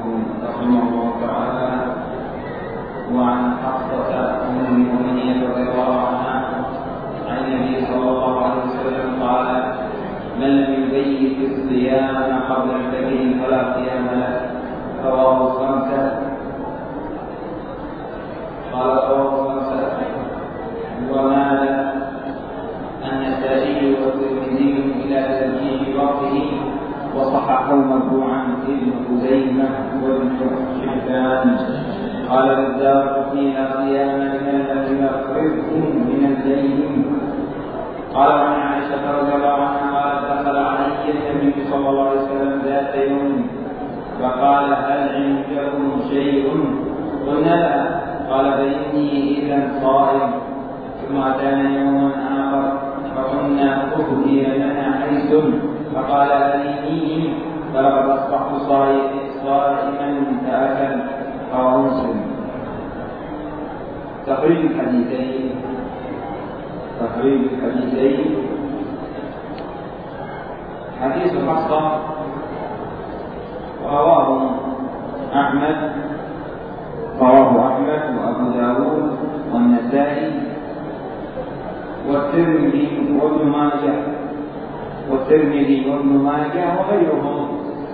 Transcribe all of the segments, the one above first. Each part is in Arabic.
رحمه الله تعالى وعن حفصة أم المؤمنين رضي الله عنها عن النبي صلى الله عليه وسلم قال: من لم يبيت الصيام قبل الفجر فلا صيام له. رواه الخمسة. قال رواه الخمسة ومال النسائي والترمذي إلى ترجيح وقته وصححه مرفوعا ابن خزيمة وابن حبان. قال الدارقطني: لا صيام لمن لم يفرضه من الليل. قال عن عائشة رضي الله عنها قالت: دخل علي النبي صلى الله عليه وسلم ذات يوم فقال: هل عندكم شيء؟ قلنا لا. قال: فإني إذا صائم. ثم أتانا يوما آخر فقلنا: أهدي لنا حيث. فقال: أرينيه فلقد أصبحت صائما فأكل. رواه مسلم. تخريج الحديثين حديث حفصة رواه أحمد وأبو داود والنسائي والترمذي وابن ماجه وغيرهم.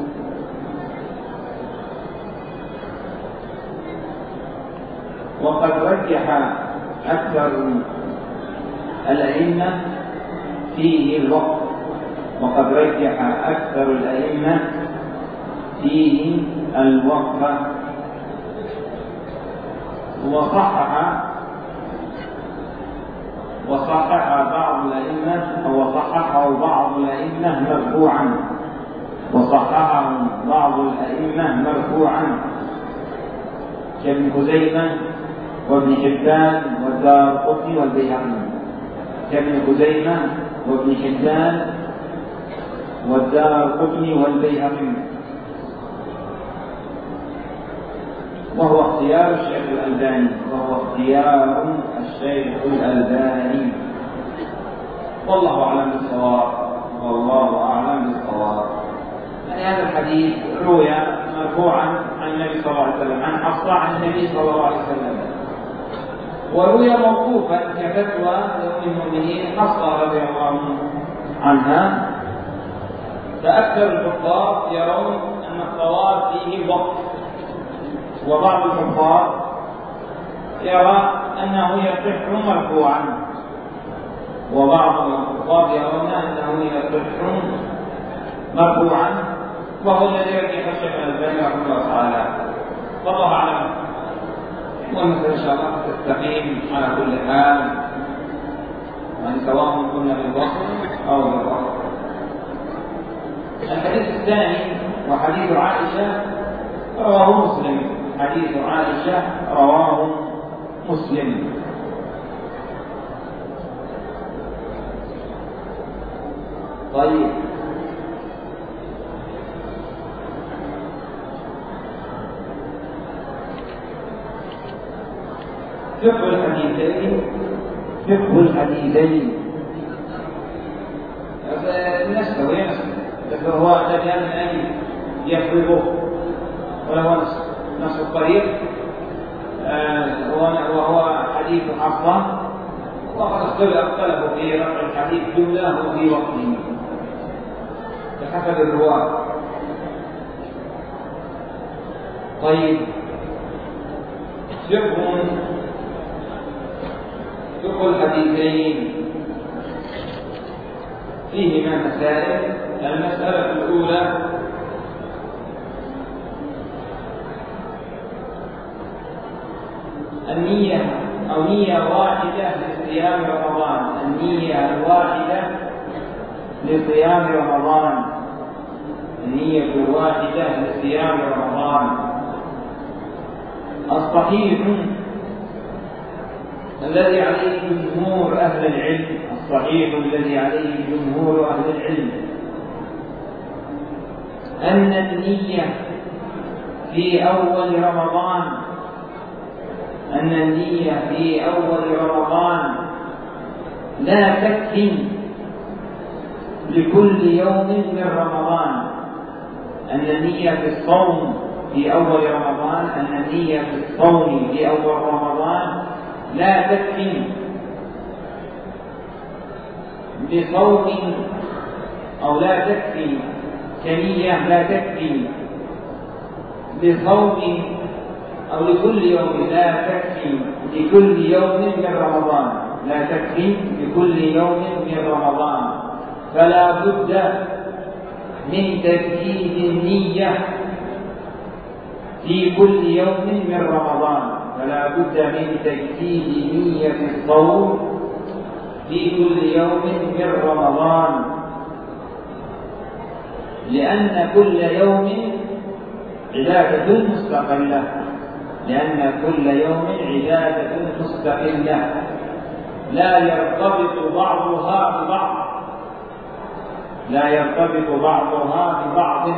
وقد رجح أكثر الأئمة فيه الوقف وصححه بعض الأئمة مرفوعا كابن خزيمة وابن حبان والدارقطني والبيهقي. وهو اختيار الشيخ الألباني. والله أعلم بالصواب. يعني هذا الحديث روي مرفوعا عن النبي صلى الله عليه وسلم عن حفصة عن النبي صلى الله عليه وسلم، وروي موقوفا كفتوى لأم المؤمنين حفصة رضي الله عنها. فأكثر الحفاظ يرون أن الصواب فيه الوقف، وبعض الحفاظ يرى أنه يصح مرفوعا، وبعض الحفاظ يرون أنه يصح مرفوعا، وهو الذي يرجح الشيخ الألباني رحمه الله تعالى. والله أعلم. والمثل إن شاء الله تستقيم على كل حال، يعني سواء كنا بالوصف أو بالوصف. الحديث الثاني وحديث عائشة رواه مسلم. طيب، فقه الحديثين نسبه هو الذي أن يفرغه، وله نفس الطريق، وهو حديث حفصة. وقد اختلفوا في رفع الحديث جملة في وقته بحسب الرواة. طيب، فقه الحديثين فيهما مسائل. المسألة الأولى: النية أو نية واحدة لصيام رمضان. النية الواحدة لصيام رمضان. الصحيح الذي عليه جمهور أهل العلم أن النية في أول رمضان لا تكفي لكل يوم من رمضان. أن النية في الصوم في أول رمضان أن النية في الصوم في أول رمضان لا تكفي بصوم، أو لا تكفي كنية، لا تكفي بصوم أو لكل يوم، لا تكفي لكل يوم من رمضان، لا تكفي لكل يوم من رمضان، فلا بد من تجديد النية في كل يوم من رمضان، فلا بد من تجديد نية الصوم في كل يوم من رمضان، لأن كل يوم عبادة مستقلة، لأن كل يوم عبادة مستقلة لا يرتبط بعضها ببعض، لا يرتبط بعضها ببعض،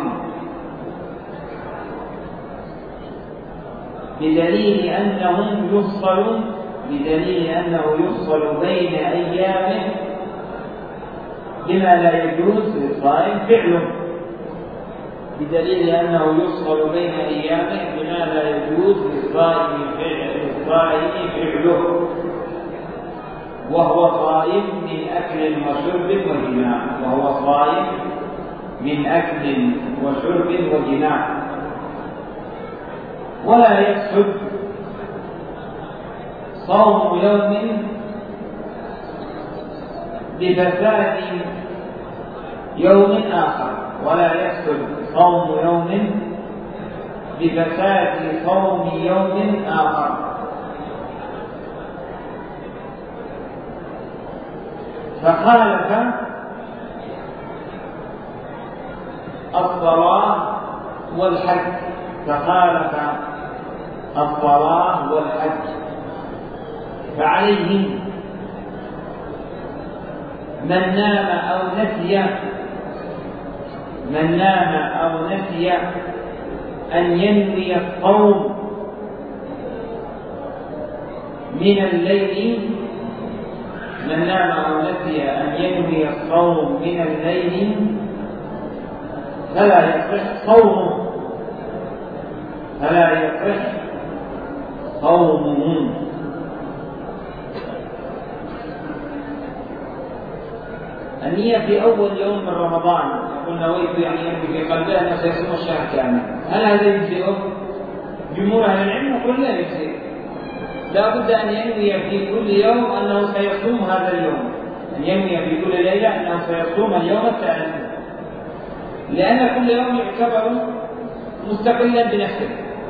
بدليل أنه يفصل بين أيامه بما لا يجوز للصائم فعله، بدليل أنه يفصل بين أيامه بما لا يجوز للصائم فعله، وهو صائم من أكل وشرب وجماع، وهو صائم من أكل وشرب وجماع. ولا يفسد صوم يوم بفساد يوم آخر، ولا يفسد صوم يوم بفساد صوم يوم آخر. فخالف الصلاة والحج، فخالف الصلاة والحج، فعليه من نام أو نسي أن ينوي الصوم من الليل، من نام أو نسي أن ينوي الصوم من الليل فلا يصح صومه، فلا يصح صومه. النية في أول يوم من رمضان يقول نويت، يعني ينوي في قلبه أنه سيصوم الشهر كامل، هل هذا يجزئه؟ جمهور أهل العلم يقول لا يجزئ، لا بد أن ينوي في كل يوم أنه سيصوم هذا اليوم، أن ينوي في كل ليلة أنه سيصوم اليوم الثالث، لأن كل يوم يعتبر مستقلا بنفسه،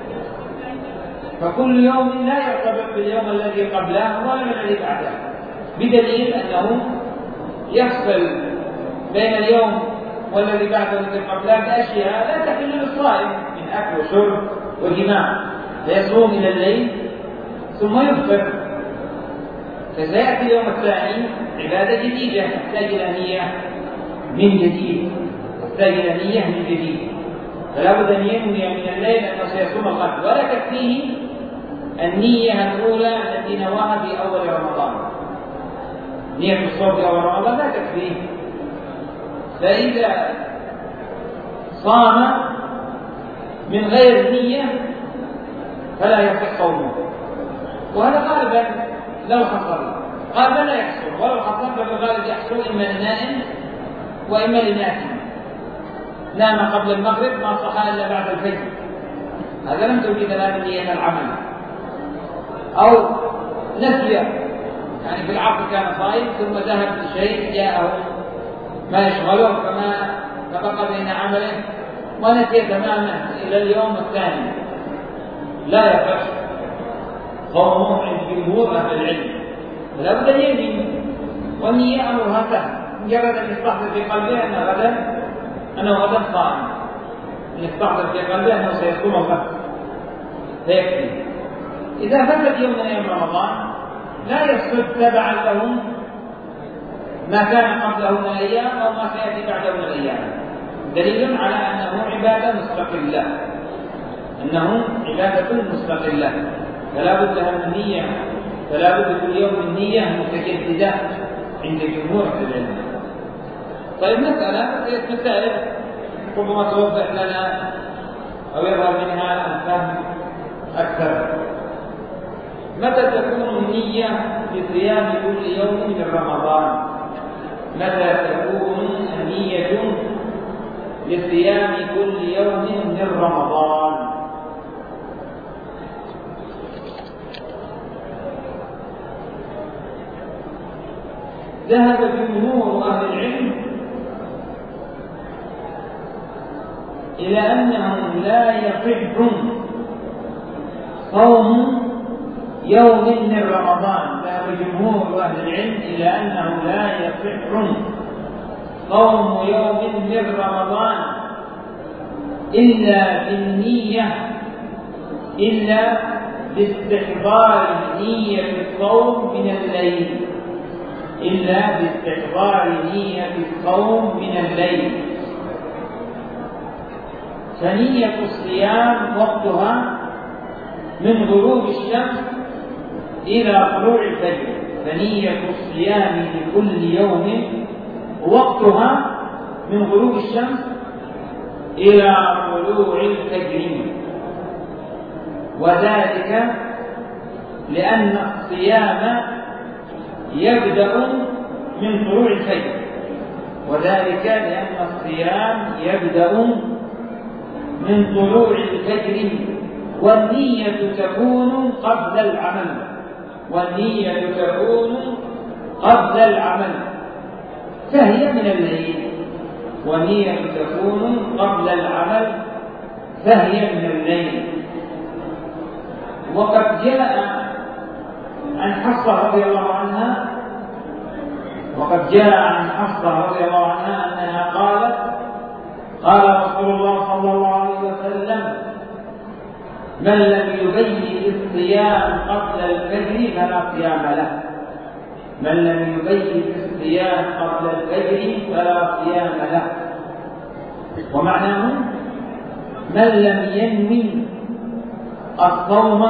فكل يوم لا يرتبط باليوم الذي قبله ولا الذي بعده، بدليل أنه يفصل بين اليوم والذي بعده والذي قبله بأشياء لا تحل للصائم من أكل وشرب وجماع، فيصوم إلى الليل ثم يفطر، فسيأتي اليوم الثاني عبادة جديدة تحتاج إلى نية من جديد، تحتاج إلى نية من جديد، فلا بد أن ينوي من الليل أنه سيصوم الغد، ولا تكفيه النية الأولى التي نواها في أول رمضان، نية الصوم في أول رمضان لا تكفيه، فإذا صام من غير نية فلا يصح صومه، وهذا غالبا لو حصل، غالبا لا يحصل، ولو حصل فبالغالب يحصل إما للنائم وإما للناسي، نام قبل المغرب ما صحى إلا بعد الفجر، هذا لم توجد له نية العمل، أو نسي، يعني في العصر كان صائم ثم ذهب لشيء جاءه ما يشغله فبقى بين عمله ونسي تماما إلى اليوم الثاني، لا يصح صومه عند جمهور أهل العلم، فلا بد أن ينوي، والنية أمرها سهل، مجرد أن يستحضر في قلبه أنه غدا صائم، أن يستحضر في قلبه أنه سيصوم الغد فيكفي. إذا فات يوم من أيام رمضان لا يصد تبعا له ما كان قبله من الأيام أو ما سيأتي بعده من الأيام، دليل على أنه عبادة مستقلة، أنه عبادة مستقلة، فلا بد من النية، فلا بد كل يوم من نية متجددة عند جمهور العلم. طيب مسألة ربما توضح لنا أو يظهر منها الفهم أكثر. متى تكون النية لصيام كل يوم من رمضان؟ متى تكون النية لصيام كل يوم من رمضان؟ ذهب جمهور أهل العلم إلى أنه لا يصح صوم يوم من رمضان. ذهب جمهور أهل العلم إلى أنه لا يصح صوم يوم من رمضان إلا بالنية، إلا باستحضار نية الصوم من الليل، إلا باستحضار نية الصوم من الليل. فنية الصيام وقتها من غروب الشمس إلى طلوع الفجر، فنية الصيام لكل يوم وقتها من غروب الشمس إلى طلوع الفجر، وذلك لأن الصيام يبدأ من طلوع الفجر، وذلك لأن الصيام يبدأ من طلوع الفجر، والنية تكون قبل العمل، والنية تكون قبل العمل فهي من الليل، ونية تكون قبل العمل فهي من الليل. وقد جاء عن حفصة رضي الله عنها، أنها قالت: قال رسول الله صلى الله عليه وسلم: من لم يبيت الصيام قبل الفجر فلا صيام له، من لم يبيت الصيام قبل الفجر فلا صيام له. ومعناه: من لم ينوي الصوم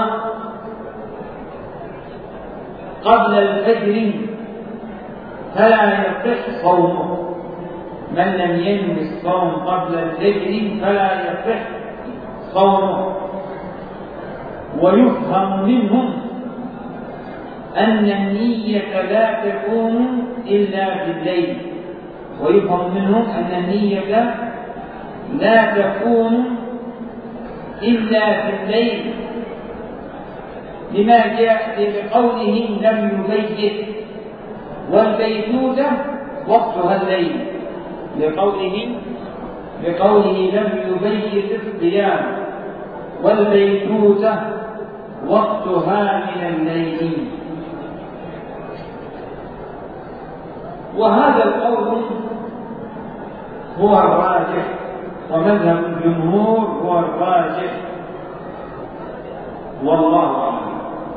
قبل الفجر فلا يصح صومه، من لم ينوي الصوم قبل الفجر فلا يصح صومه. ويفهم منهم أن النية لا تكون إلا في الليل، ويفهم منهم أن النية لا تكون إلا في الليل، لما جاء بقوله لم يبيت، والبيتوتة وقتها الليل، بقوله لم يبيت الصيام، والبيتوتة وقتها من الليل. وهذا القول هو الراجح، ومذهب الجمهور هو الراجح، والله أعلم.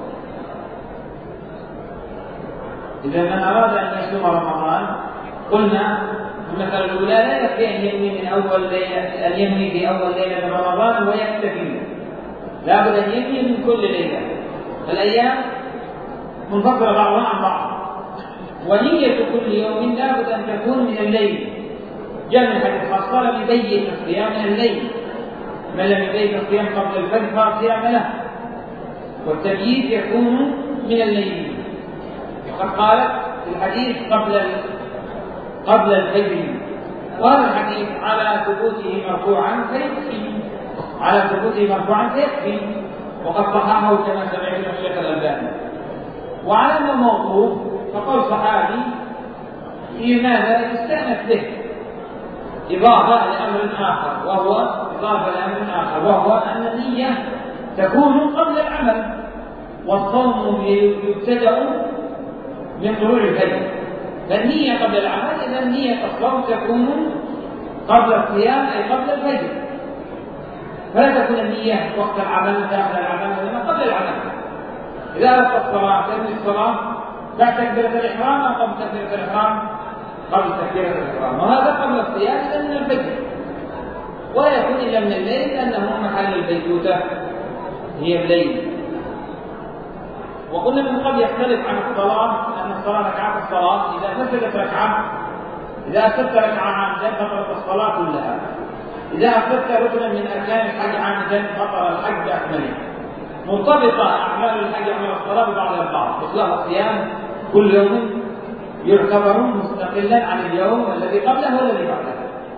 إذا من أراد أن يصوم رمضان قلنا المسألة الأولى لا يكفي أن ينوي من أول ليلة، أن ينوي في أول ليلة من رمضان ويكتفي، لا بد أن ينوي من كل ليلة، فالأيام منفصلة بعضها عن بعض، ونية كل يوم لا بد أن تكون من الليل. جاء من حديث خاصة: لم يبيت الصيام من الليل، من لم يبيت الصيام قبل الفجر فلا صيام له، والتبييت يكون من الليل. وقد قالت في الحديث قبل الفجر، وهذا الحديث على ثبوته مرفوعا فيكفي، وقد صححه كما سمعت الشيخ الألباني. وعلى أنه موقوف فقول صحابي في ماذا يستأنف به إضافة لأمر آخر، وهو أن النية تكون قبل العمل، والصوم يبتدأ من طلوع الفجر، فالنية قبل العمل، إذا نية الصوم تكون قبل الصيام أي قبل الفجر، فلا تكون النية وقت العمل داخل العمل، وإنما قبل العمل. إذا أردت الصلاة تنوي الصلاة بعد تكبيرة الإحرام أو قبل تكبيرة الإحرام؟ قبل تكبيرة الإحرام، وهذا قبل الصيام إذا من الفجر، ولا يكون إلا من الليل، لأنه محل البيتوتة هي الليل. وقلنا من قبل يختلف عن الصلاة، أن الصلاة ركعات الصلاة إذا فسدت ركعة، إذا أفسدت ركعة عمدا بطلت الصلاة كلها، إذا أفسدت ركنا من أركان الحج عامدا بطل الحج بأكمله. مرتبطة أعمال الحج أعمال الصلاة ببعضها البعض. إصلاح الصيام كل يوم يعتبر مستقلا عن اليوم الذي قبله والذي بعده.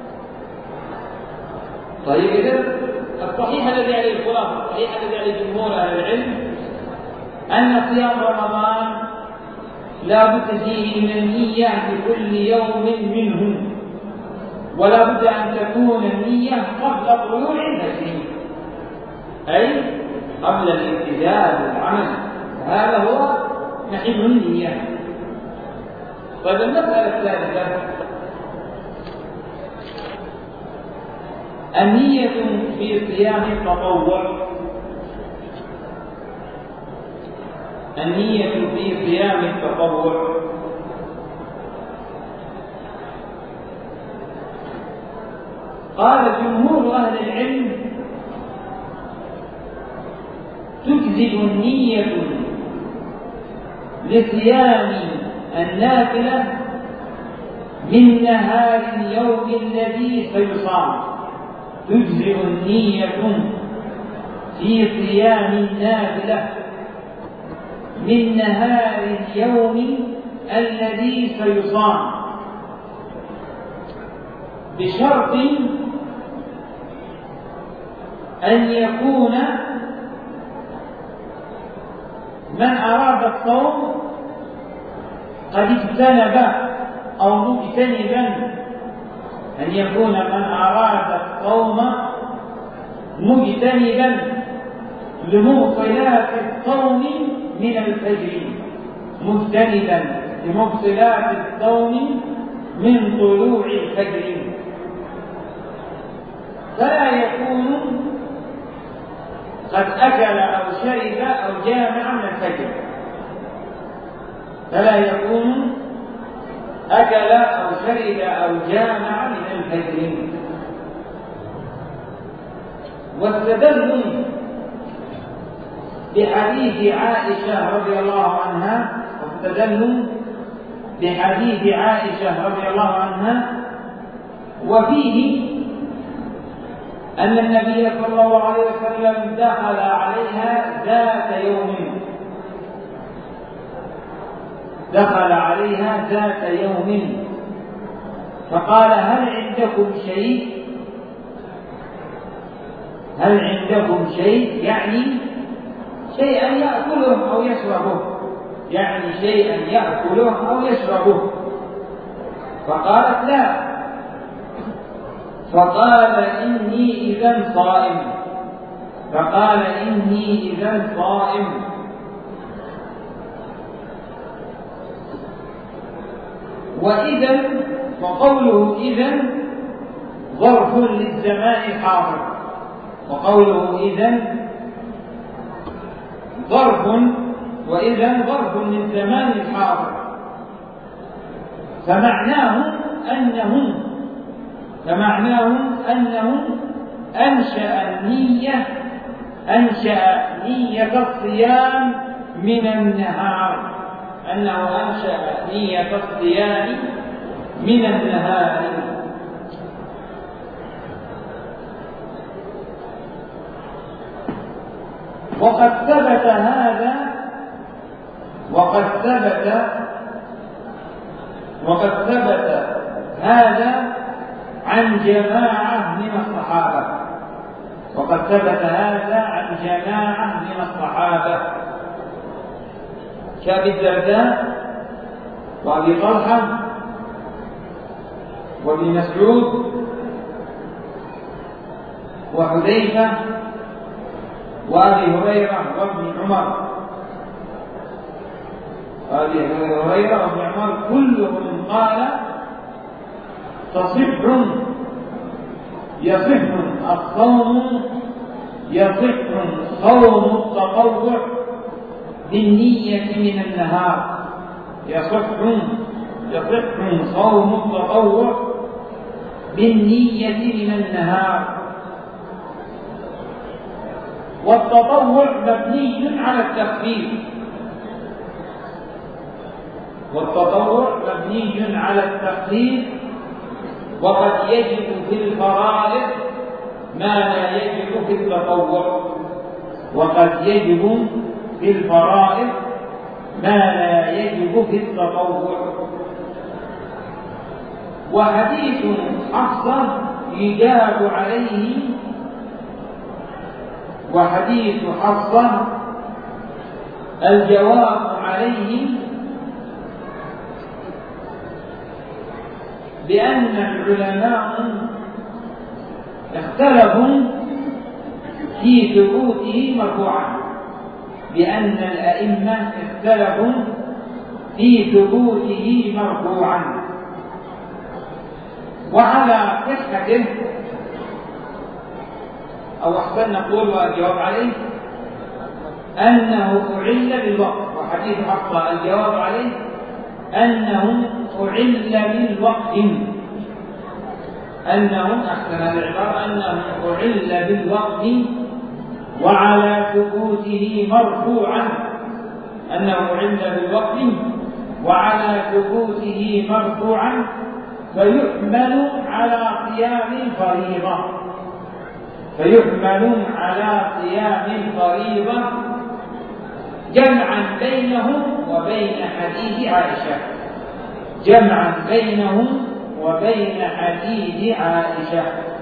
طيب إذن الصحيح الذي عليه الخلاصة، الصحيح الذي عليه جمهور أهل العلم أن صيام رمضان لا بد فيه من النية لكل يوم منه، ولا بد أن تكون النية قبل طلوع الفجر، أي قبل الابتداء بالعمل. هذا هو محل النية. طيب المسألة الثالثة النية في صيام التطوع. النية في صيام التطوع قال جمهور أهل العلم تجزئ النية لصيام النافلة من نهار اليوم الذي سيصام. تجزئ النية في صيام النافلة من نهار اليوم الذي سيصام بشرط أن يكون من أراد الصوم قد اجتنب أو مجتنبا، أن يكون من أراد الصوم مجتنبا لمبطلات الصوم من الفجر، مجتنبا لمبطلات الصوم من طلوع الفجر، فلا يكون قد أكل أو شرب أو جامع من الفجر، فلا يكون أكل أو شرب أو جامع من الفجر. واستدلوا بحديث عائشة رضي الله عنها، وفيه أن النبي صلى الله عليه وسلم دخل عليها ذات يوم فقال هل عندكم شيء يعني شيئا يأكله أو يشربه، فقالت لا، فقال إني إذا صائم. وإذا وقوله إذا ظرف للزمان الحاضر، ظرف للزمان الحاضر، فمعناه أنه أنشأ نية الصيام من النهار، وقد ثبت هذا عن جماعة من الصحابة كأبي الدرداء وأبي طلحة وابن مسعود وحذيفة وأبي هريرة وابن عمر، كلهم قال يصح صوم التطوع بالنية من النهار، يصح صوم التطوع بالنية من النهار. والتطوع مبني على التخفيف، وقد يجب في الفرائض ما لا يجب في التطوع، وقد يجب في الفرائض ما لا يجب في التطوع. وحديث حفصة يجاب عليه، وحديث حفصة الجواب عليه بأن العلماء اختلفوا في ثبوته مرفوعا، بأن الأئمة اختلفوا في ثبوته مرفوعا. وعلى صحته أو أحسن نقول والجواب عليه أنه أعل بالوقت. وحديث حفصة الجواب عليه أنه أعل بالوقت، أنه أحسن العبارة أنه أعل بالوقت وعلى ثبوته مرفوعا، أنه أعل بالوقت وعلى ثبوته مرفوعا، فيحمل على قيام الفريضة، فيحمل على قيام الفريضة جمعا بينه وبين حديث عائشة، جمعا بينه وبين حديث عائشة.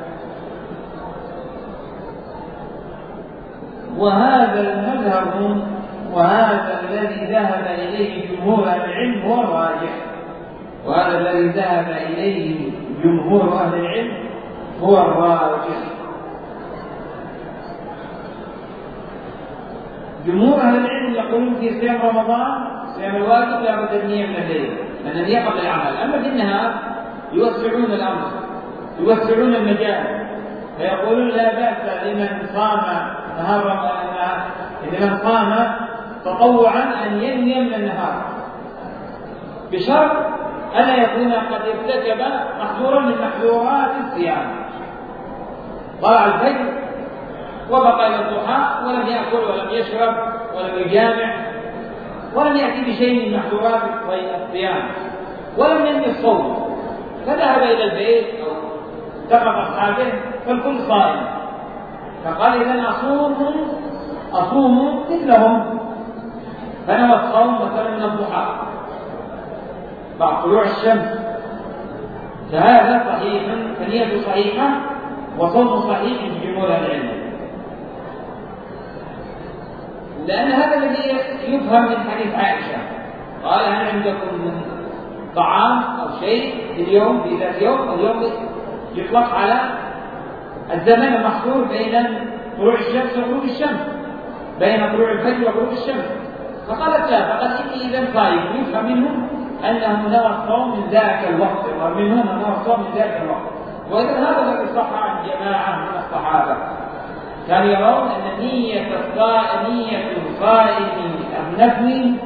وهذا المذهب وهذا الذي ذهب إليه جمهور العلم هو الراجح، وهذا الذي ذهب إليه جمهور أهل العلم هو الراجح. جمهور أهل العلم يقولون في صيام رمضان صيام الواجب لا بد النية من الليل، لأن النية قبل العمل. أما في النهار يوسعون الأمر، يوسعون المجال، فيقولون لا بأس لمن صام نهار رمضان، لمن صام تطوعا أن ينوي من النهار، بشرط ألا يكون قد ارتكب محظورا من محظورات الصيام. طلع الفجر وبقى إلى الضحى ولم يأكل ولم يشرب ولم يجامع ولم يأتي بشيء من محظورات الصيام ولم ينوي الصوم، فذهب إلى البيت أو التقى أصحابه فالكل صائم، فقال إذن أصوم مثلهم، فنوى الصوم مثلا من الضحى بعد طلوع الشمس، فهذا صحيح، فنية صحيحة وصوم صحيح بجمهور العلم، لأن هذا الذي يفهم من حديث عائشة. قال هل عندكم من طعام أو شيء في اليوم في ذات يوم؟ اليوم يطلق على الزمن المحصور بين طلوع الشمس وغروب الشمس، بين طلوع الفجر وغروب الشمس، فقالت لا، فقال إني إذا صائم، يفهم منه أنه نوى الصوم من ذاك الوقت، ومنهم نوى الصوم من ذاك الوقت. وإذا هذا الذي صح عن جماعة من الصحابة كانوا يرون أن نية الصائم النفل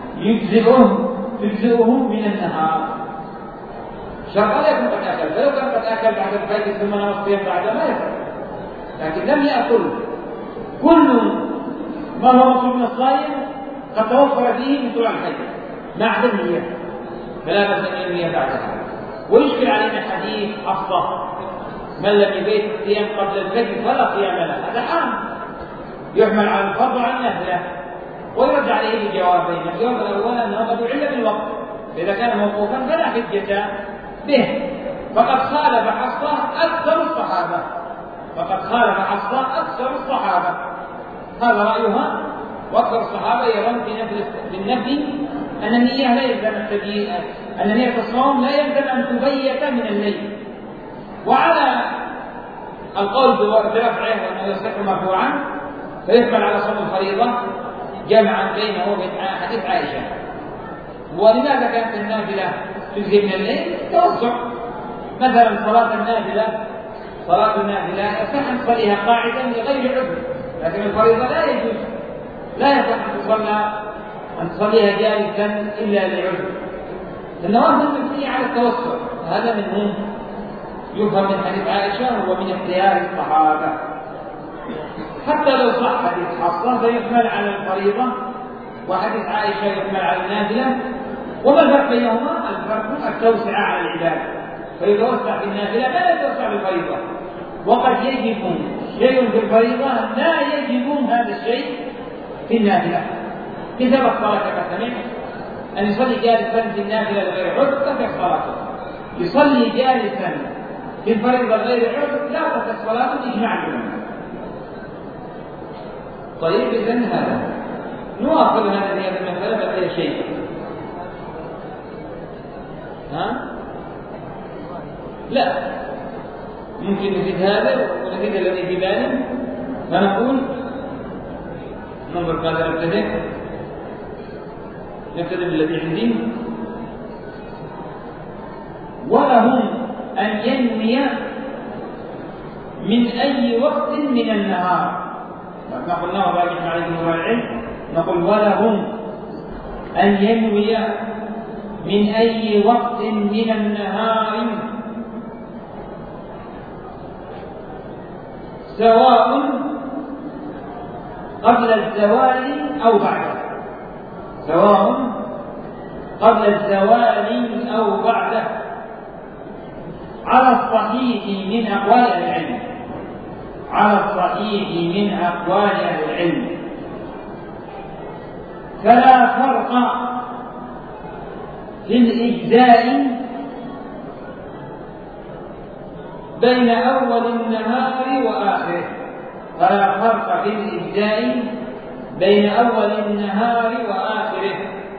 يجزئه من النهار، شرط لا يكون قد أكل، فلو كان قد أكل بعد الفجر ثم نوى الصيام بعد ما يفعل، لكن لم يأكل. كل ما هو مطلوب من الصائم قد توفر فيه من طلوع الفجر ما عدا النية، فلا بأس أن ينوي بعدها. ويشكل علينا حديث حفصة من لم يبيت الصيام قبل الفجر فلا صيام له، هذا عام يحمل على الفرض وعلى النافلة، ويرد عليه بجوابين. الجواب الأول أنه قد علم بالوقت، إذا كان موقوفا فلا حجة به، فقد خالف حفصة أكثر الصحابة، فقد خالف حفصة أكثر الصحابة، هذا رأيها. وأكثر الصحابة يرون في النفي أن النية لا يلزم أن نية الصوم لا يلزم أن تبيت من الليل. وعلى القول برفعه وأنه يصح مرفوعا فيحمل على صوم الفريضة جمعا بينه وبين حديث عائشة. ولماذا كانت النافلة تجزي من الليل؟ توسع، مثلا صلاة النافلة يصح أن تصليها قاعدا لغير عذر، لكن الفريضة لا يجوز، لا يصح أن تصليها جالسا إلا لعذر. النوافل مبنية على التوسع، هذا منه يفهم من حديث عائشة ومن اختيار الصحابة. حتى لو صح حديث حفصة فيحمل على الفريضة، وحديث عائشة يحمل على النافلة. وما الفرق بينهما؟ الفرق التوسعة على العبادة، فيتوسع في النافلة لا يتوسع بالفريضة، وقد يجب شيء في الفريضة لا يجب هذا الشيء في النافلة. كتب الصلاة كما سمعت أن يصلي جالسا في النافلة لغير عذر تصح صلاته، يصلي جالسا في الفريضة غير عذر لا تصح صلاته إجماع العلماء. طيب إذن هذا نواصل هذه المسألة بقي شيء. لا ممكن نزيد هذا ونزيد الذي في بالي فنقول ننظر ماذا نبتدئ بالذي عندي. ولهم أن ينوي من أي وقت من النهار. نقول نوى باقي عليكم العلم، نقول ولهم أن ينوي من أي وقت من النهار سواء قبل الزوال أو بعده، سواء قبل الزوال أو بعده، على الصحيح من أقوال العلم، على الصحيح من أقوال العلم. فلا فرق في الإجزاء بين أول النهار وآخره، فلا فرق في الإجزاء بين أول النهار وآخره.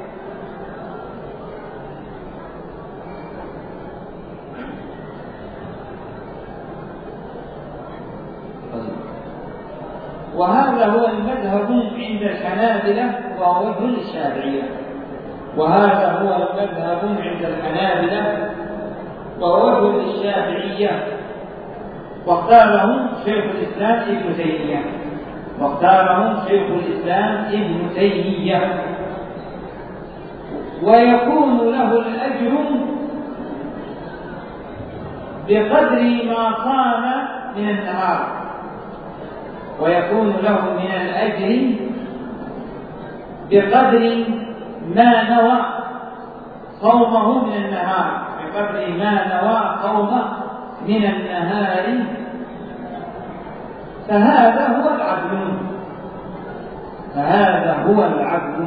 وهذا هو المذهب عند الحنابلة وهو وجه للشافعية، وهذا هو المذهب عند الحنابلة وهو وجه للشافعية، واختاره شيخ الإسلام ابن تيمية، واختاره شيخ الإسلام ابن تيمية. ويكون له الأجر بقدر ما صام من النهار، ويكون له من الأجر بقدر ما نوى صومه من النهار، بقدر ما نوى صومه من النهار. فهذا هو العدل، فهذا هو العدل.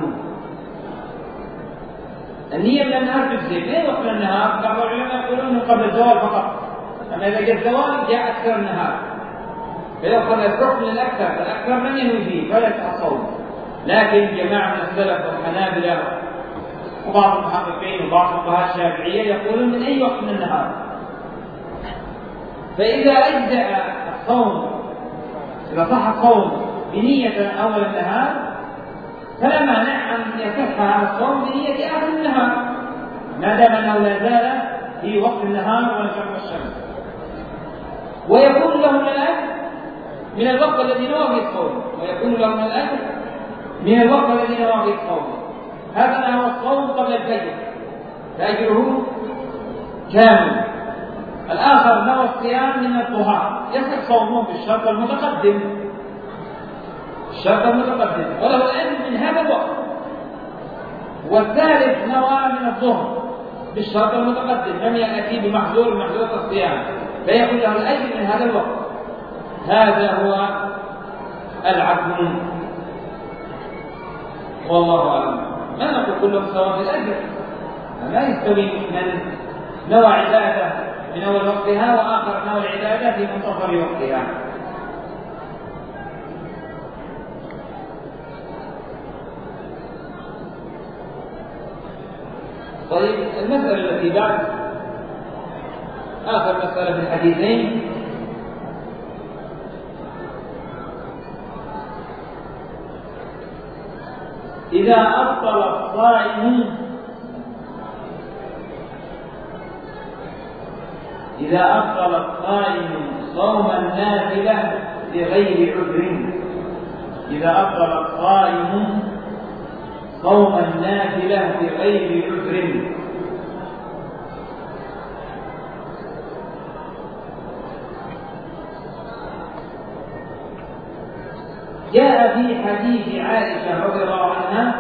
النية من النهار تجزي، ليه وقت النهار؟ بعض العلماء يقولون قبل الزوال فقط، أما إذا جاء الزوال جاء أكثر النهار، فيأخذ الركن الأكثر، فالأكثر من ينوي فيه فلا يتصوم. لكن جماعة من السلف والحنابلة وبعض المحققين وبعض الفقهاء الشافعية يقولون من أي وقت من النهار. فإذا أجزأ الصوم، إذا صح الصوم بنية أول النهار فلا مانع أن يصح هذا الصوم بنية آخر النهار، ما دام أنه لا زال في وقت النهار ونشق الشمس. ويكون له من الأجر من الوقت الذي نوى فيه الصوم، ويكون له من الأجر من الوقت الذي نوى فيه الصوم. هذا هو الصوم قبل الفجر فأجره كامل. الآخر نوى الصيام من الضحى يصح صومه بالشرط المتقدم، الشرط المتقدم وله الأجر من هذا الوقت. والثالث نوى من الظهر بالشرط المتقدم لم يأتي بمحظور محظور الصيام فيكون له الأجر من هذا الوقت. هذا هو العدل والله أعلم. ما نقول كلهم سواء في الأجر، لا يستوي من نوى عبادة من أول وقتها وآخر نوى العبادة في منتصف وقتها. طيب المسألة التي بعد آخر مسألة في الحديثين، إذا أبطل الصائم صوم النافلة بغير عذر، إذا أبطل الصائم صوم النافلة بغير عذر. جاء في حديث عائشة رضي الله عنها،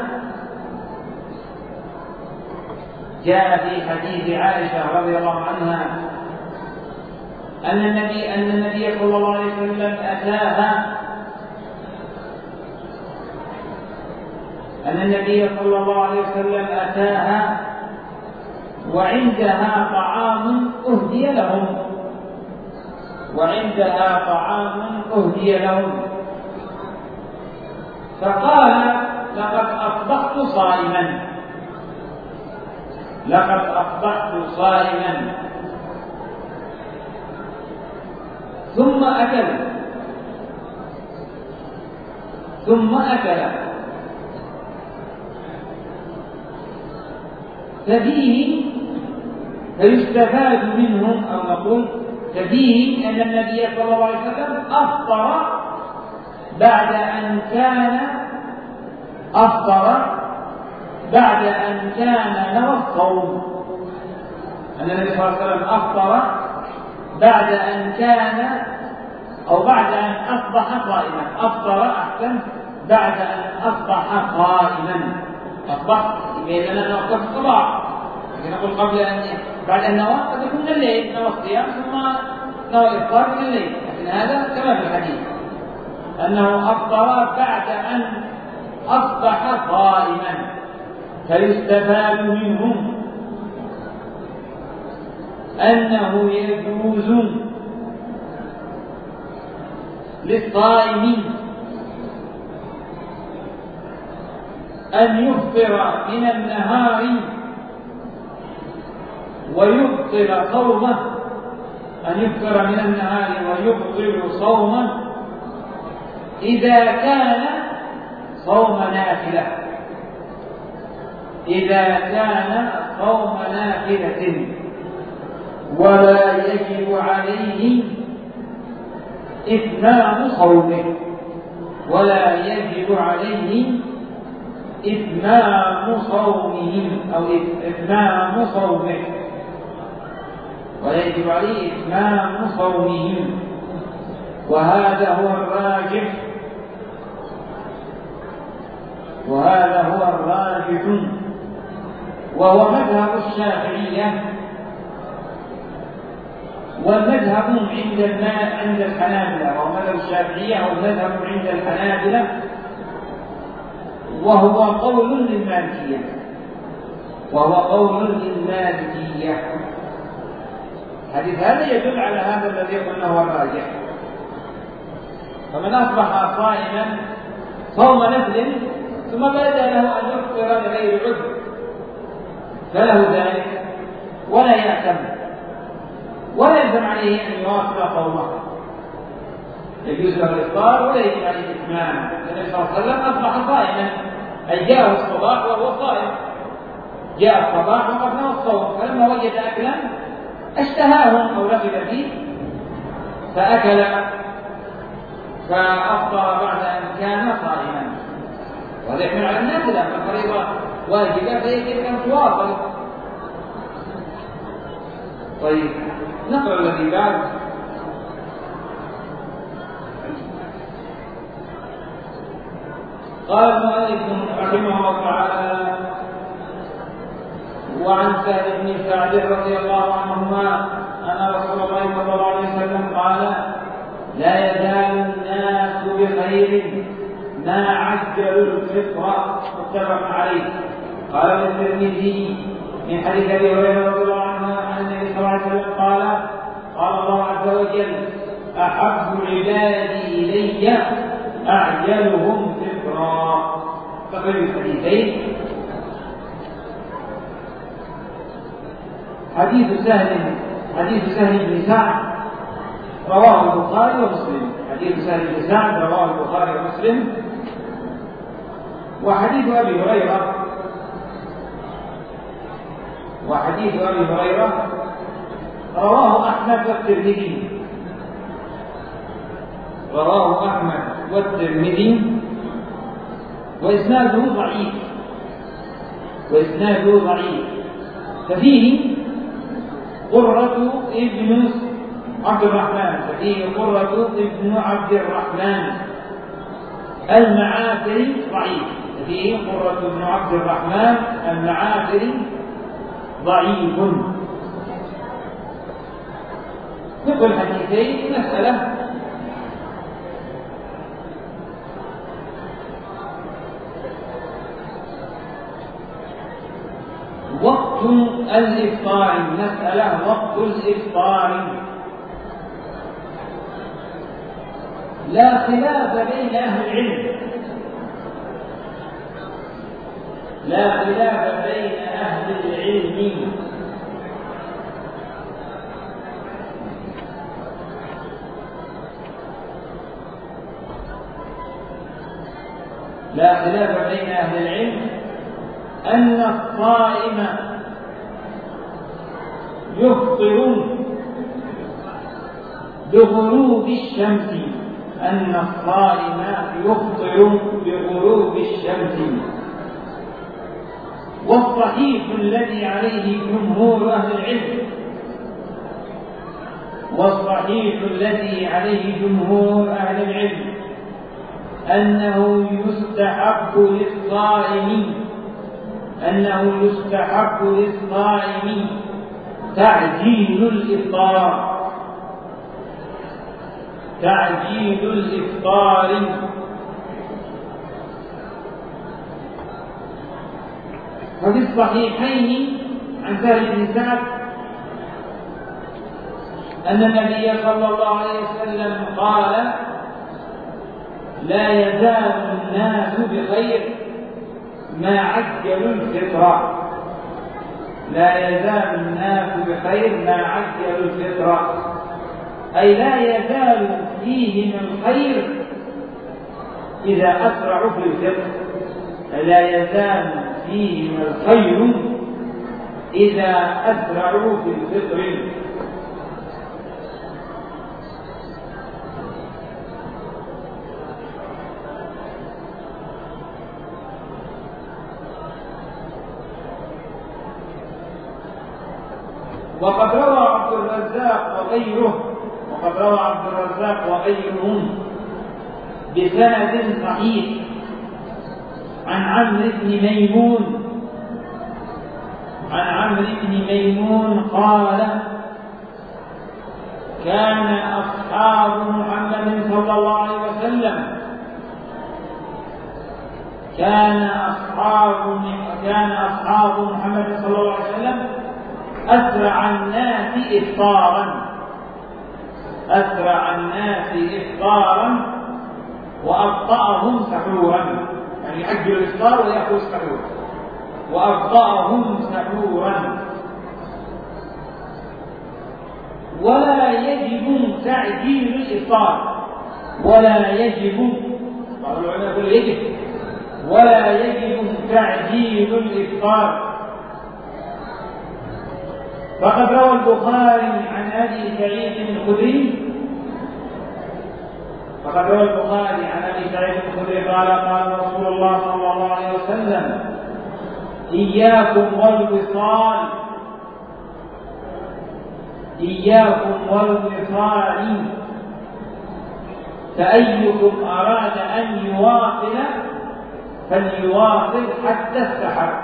جاء في حديث عائشة رضي الله عنها أن النبي صلى الله عليه وسلم أتاها وعندها طعام أهدي لهم فقال لقد أصبحت صائما ثم أكل فيستفاد منهم أو نقول ففيه أن النبي صلى الله عليه وسلم أفطر بعد أن كان نوى الصوم. أن النبي صلى الله عليه وسلم أفطر بعد أن أصبح قائما. أفطر أحسن بعد أن أصبح قائما. أصبح بيننا وقت الصباح، لكن نقول بعد أن نوى قد يكون من الليل، نوى الصيام ثم نوى الإفطار من الليل، لكن هذا كما في الحديث أنه أفطر بعد أن أصبح قائما. فيستفاد منهم أنه يجوز للصائم أن يفطر من النهار ويبطل صومه إذا كان صوم نافلة ولا يجب عليه إتمام صومه وهذا هو الراجح وهو مذهب الشافعية والمذهب عند الحنابلة، وهو قول للمالكية. الحديث هذا يدل على هذا الذي قلنا هو الراجح. فمن أصبح صائما صوم نفل ثم بدا له أن يفطر لغير عذر فله ذلك ولا يأثم ولا يلزم عليه أن يواصل صومه، يجوز له الإفطار ولا يجب عليه الإتمام. النبي صلى الله عليه وسلم أصبح صائما، أي جاءه الصباح وهو صائم، جاء الصباح وقد نوى الصوم، فلما وجد أكلا اشتهاه أو رغب فيه فأكل فأفطر بعد أن كان صائما. وهذا يحمل على النافلة، فالفريضة واجبة فيجب أن تواصل. طيب نقرأ الذي بعد. قال المؤلف رحمه الله تعالى: وعن سهل بن سعد رضي الله عنهما أن رسول الله صلى الله عليه وسلم قال: لا يزال الناس بخير ما عجلوا الفطر. متفق عليه. قال الترمذي من حديث ابي هريره رضي الله عنه عن النبي صلى الله عليه وسلم قال: قال الله عز وجل: احب عبادي الي اعجلهم فطرا. تقريب الحديثين. حديث سهل بن سعد رواه البخاري ومسلم. حديث سهل بن سعد رواه البخاري ومسلم. وحديث أبي هريرة رواه أحمد والترمذي وإسناده ضعيف. ففيه قرة ابن عبد الرحمن المعافري ضعيف. فيه قرة بن عبد الرحمن المعافري ضعيف. فقه الحديثين مسألة وقت الإفطار، مسألة وقت الإفطار لا خلاف بين أهل العلم، لا خلاف بين أهل العلم لا خلاف بين أهل العلم أن الصائم يفطر بغروب الشمس، أن الصائم يفطر بغروب الشمس. والصحيح الذي عليه جمهور أهل العلم، والصحيح الذي عليه جمهور أهل العلم أنه يستحب للصائم تعجيل الإفطار. ففي الصحيحين عن سهل بن سعد أن النبي صلى الله عليه وسلم قال: لا يزال الناس بخير ما عجلوا الفطر، لا يزال الناس بخير ما عجلوا الفطر، أي لا يزال فيهم الخير إذا أسرعوا في الفطر، لا يزال فيهم الخير إذا أسرعوا في الفطر. وقد روى عبد الرزاق وغيرهم بسند صحيح عن عمرو بن ميمون قال: كان أصحاب محمد صلى الله عليه وسلم أسرع الناس إفطارا وأبطأهم سحورا، يعني يعجل الإفطار ويأخذ السحور، وأبطأهم سحورا. ولا يجب تعجيل الإفطار، بعض العلماء يقول يجب، ولا يجب تعجيل الإفطار. فقد روى البخاري عن أبي سعيد الخدري قال: قال رسول الله صلى الله عليه وسلم: إياكم والوصال، فأيكم أراد أن يواصل فليواصل حتى السحر،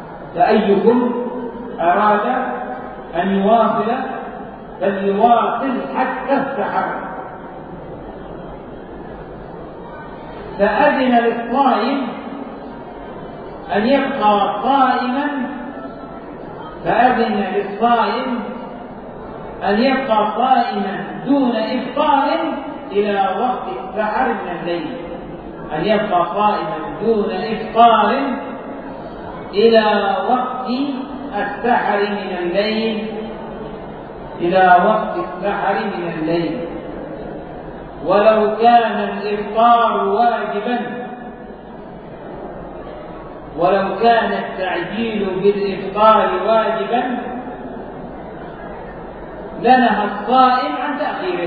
فأذن للصائم أن يبقى صائما دون إفطار إلى وقت السحر من الليل، ولو كان الإفطار واجبا، ولو كان التعجيل بالإفطار واجبا لنهى الصائم عن تأخيره،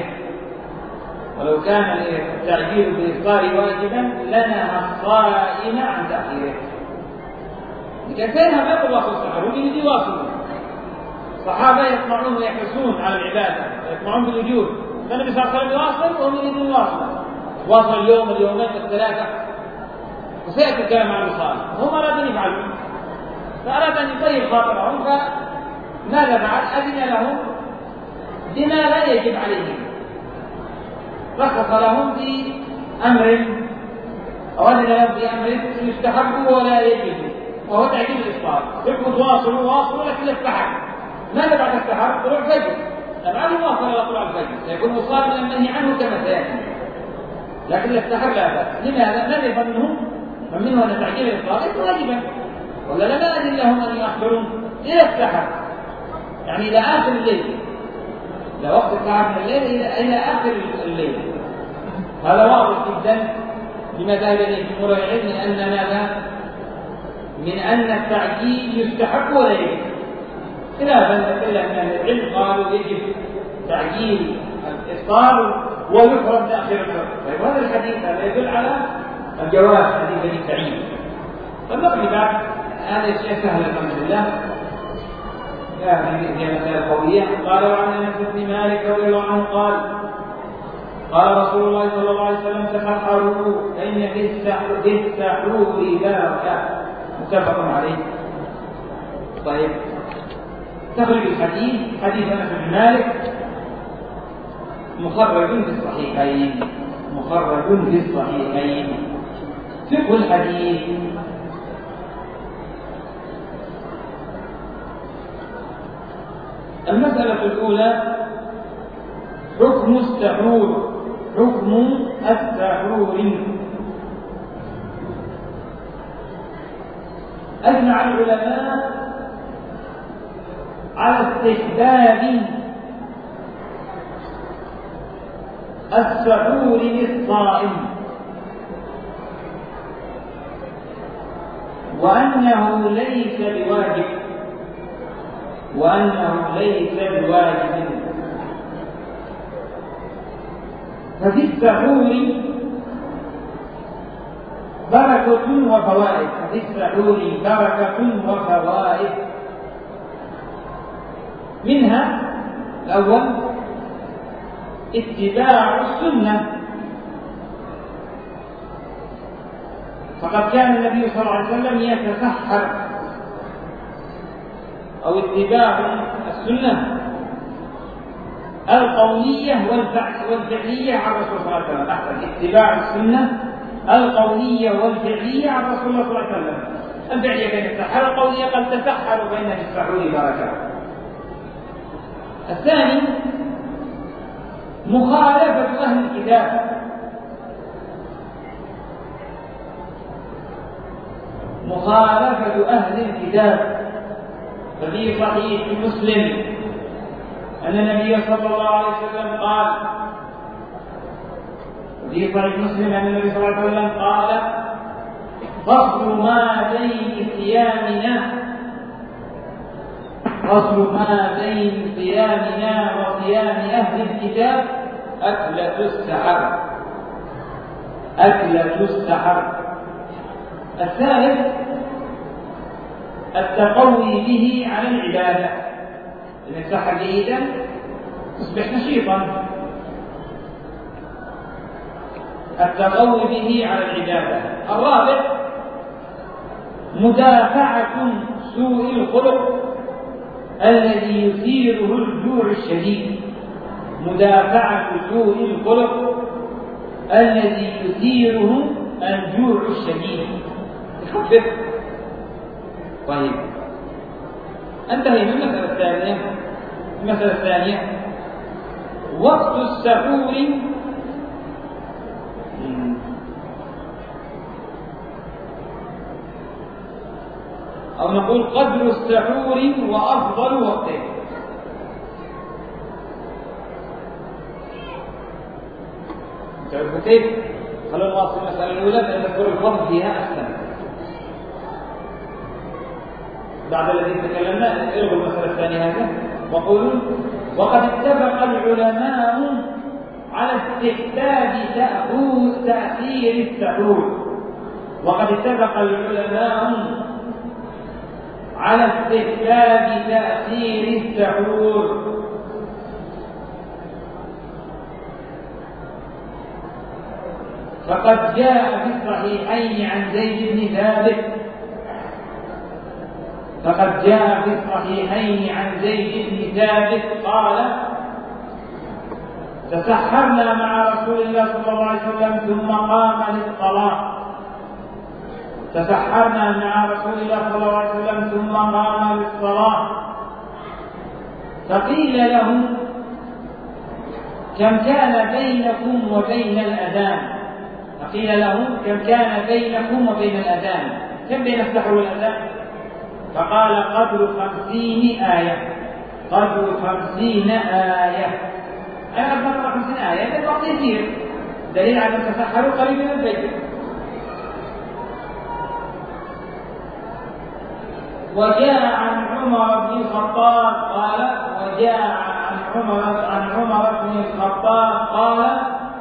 لكثيرها ما يطلقوا السحر ويجي يواصلوا. الصحابة يطمعون ويحرصون على العبادة ويطمعون بالوجود، فالنبي صلى الله عليه وسلم يواصل وهم يريدون واصل اليوم اليومين الثلاثة، وسيأتي الكلام عن الوصال. هم أرادوا يفعلون، فأراد أن يطيب خاطرهم، فماذا فعل؟ أذن لهم بما لا يجب عليهم. رخص لهم في أمر أو أذن لهم في أمر يستحب ولا يجب، وهو تعجيل الإفطار. يحب تواصلوا لكن يستحب. ماذا بعد السحر؟ طلوع الفجر. بعد المواصلة إلى طلوع الفجر سيكون وصال من المنهي عنه كما سيأتي، لكن السحر لا بأس. لماذا؟ ماذا يظنهم؟ فمنه أن تعجيل الإفطار ليس واجبا، ولا لا أذن لهم أن يؤخرون إلى السحر، يعني إلى آخر الليل، إلى وقت السحر من الليل إلى آخر الليل. هذا واضح جدا لما ذهب إليه جمهور العلم من أن التعجيل يستحب ولا يجب، خلافا إلا أن أهل العلم قالوا يجب تعجيل الإفطار ويحرم تأخير الفطر. طيب هذا الحديث هذا يدل على الجواز، حديث بني سعيد. فالنقل بعد هذا الشيء سهل الحمد لله. هي مسألة قوية. قال وعن أنس بن مالك رضي الله عنه قال رسول الله صلى الله عليه وسلم تسحروا فإن في السحور بركة، متفق عليه. طيب تخرج الحديث حديث أنس بن مالك مخرج في الصحيحين. فقه الحديث. المسألة الأولى حكم السحور. أجمع العلماء على استحباب السحور للصائم، وأنه ليس بواجب. ففي السحور بركة وفوائد. منها الأول اتباع السنة، فقد كان النبي صلى الله عليه وسلم يتسحر، أو اتباع السنة القولية والفعلية عن الرسول صلى الله عليه وسلم. اتباع السنة القولية والفعلية عن رسول الله صلى الله عليه وسلم. الفعلية كان السحر، القولية قد تسحر فإن في السحور بركة. الثاني مخالفة أهل الكتاب. ففي صحيح مسلم أن النبي صلى الله عليه وسلم قال فصل ما بين صيامنا وصيام أهل الكتاب أكلة السحر. الثالث التقوي به على العبادة، إن السحر جيدا تصبح نشيطا. التقوي به على العبادة. الرابع مدافعة سوء الخلق الذي يثيره الجوع الشديد. طيب انتهي من المسألة الثانية وقت السحور. أو نقول قدر السحور وأفضل وقته. تعرفوا كيف؟ خلونا نواصل المسألة الأولى لأن نذكر الفضل فيها أحسن. بعد الذي تكلمنا الغوا المسألة الثانية هذه وقولوا وقد اتفق العلماء على استحباب تأخير السحور. فقد جاء في الصحيحين عن زيد بن ثابت قال تسحرنا مع رسول الله صلى الله عليه وسلم ثم قام للصلاة. تسحرنا مع رسول الله صلى الله عليه وسلم ثم قام للصلاة. فقيل له: كم كان بينكم وبين الأذان؟ فقيل له: كم كان بينكم وبين الأذان؟ كم بين السحر والأذان؟ فقال: قدر 50 آية. قدر 50 آية. أنا قدر 50 آية الوقت يسير، دليل على أن تسحروا قريب من البيت. وجاء عن عمر بن الخطاب قال: عن عمر بن الخطاب قال: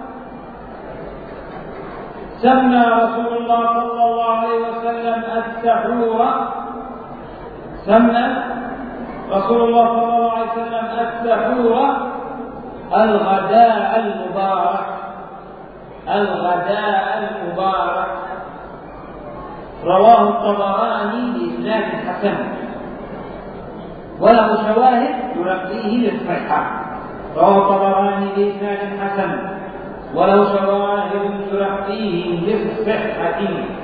سمى رسول الله صلى الله عليه وسلم السحور. سمى رسول الله صلى الله عليه وسلم السحور الغداء المبارك. الغداء المبارك. رواه الطبراني بإسناد حسن وله شواهد يرقيه للصحة. رواه الطبراني بإسناد حسن وله شواهد ترقيه للصحة.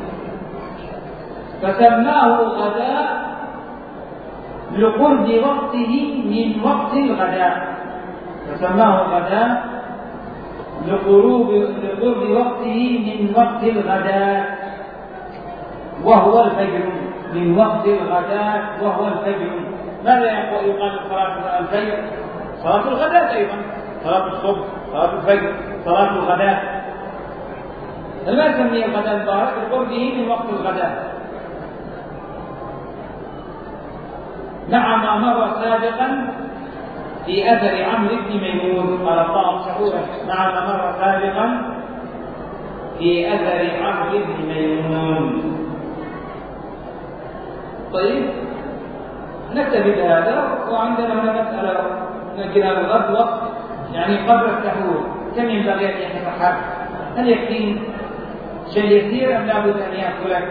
فسماه الغداء لقرب وقته من وقت الغداء. فسماه الغداء لقرب وقته من وقت الغداء وهو الفجر. من وقت الغداء وهو الفجر. ماذا يقال صلاة الفجر؟ صلاة الغداء أيضا، صلاة الصبح، صلاة الفجر، صلاة الغداء. فما سمي الغداء المبارك؟ لقربه من وقت الغداء، مع ما مر سابقا في أثر عمرو بن ميمون. قال الله شهورا مع ما مر سابقا في أثر عمرو بن ميمون. طيب، نكتفي بهذا. وعندنا هنا مسألة نجينا الغد وقت يعني قبل السحور كم ينبغي أن يتسحر؟ هل يكفي شيء يسير أم لابد أن يأكل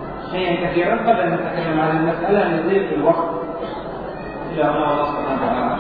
شيئا كثيرا؟ قبل أن نتكلم عن المسألة نضيف الوقت إلى الله سبحانه وتعالى.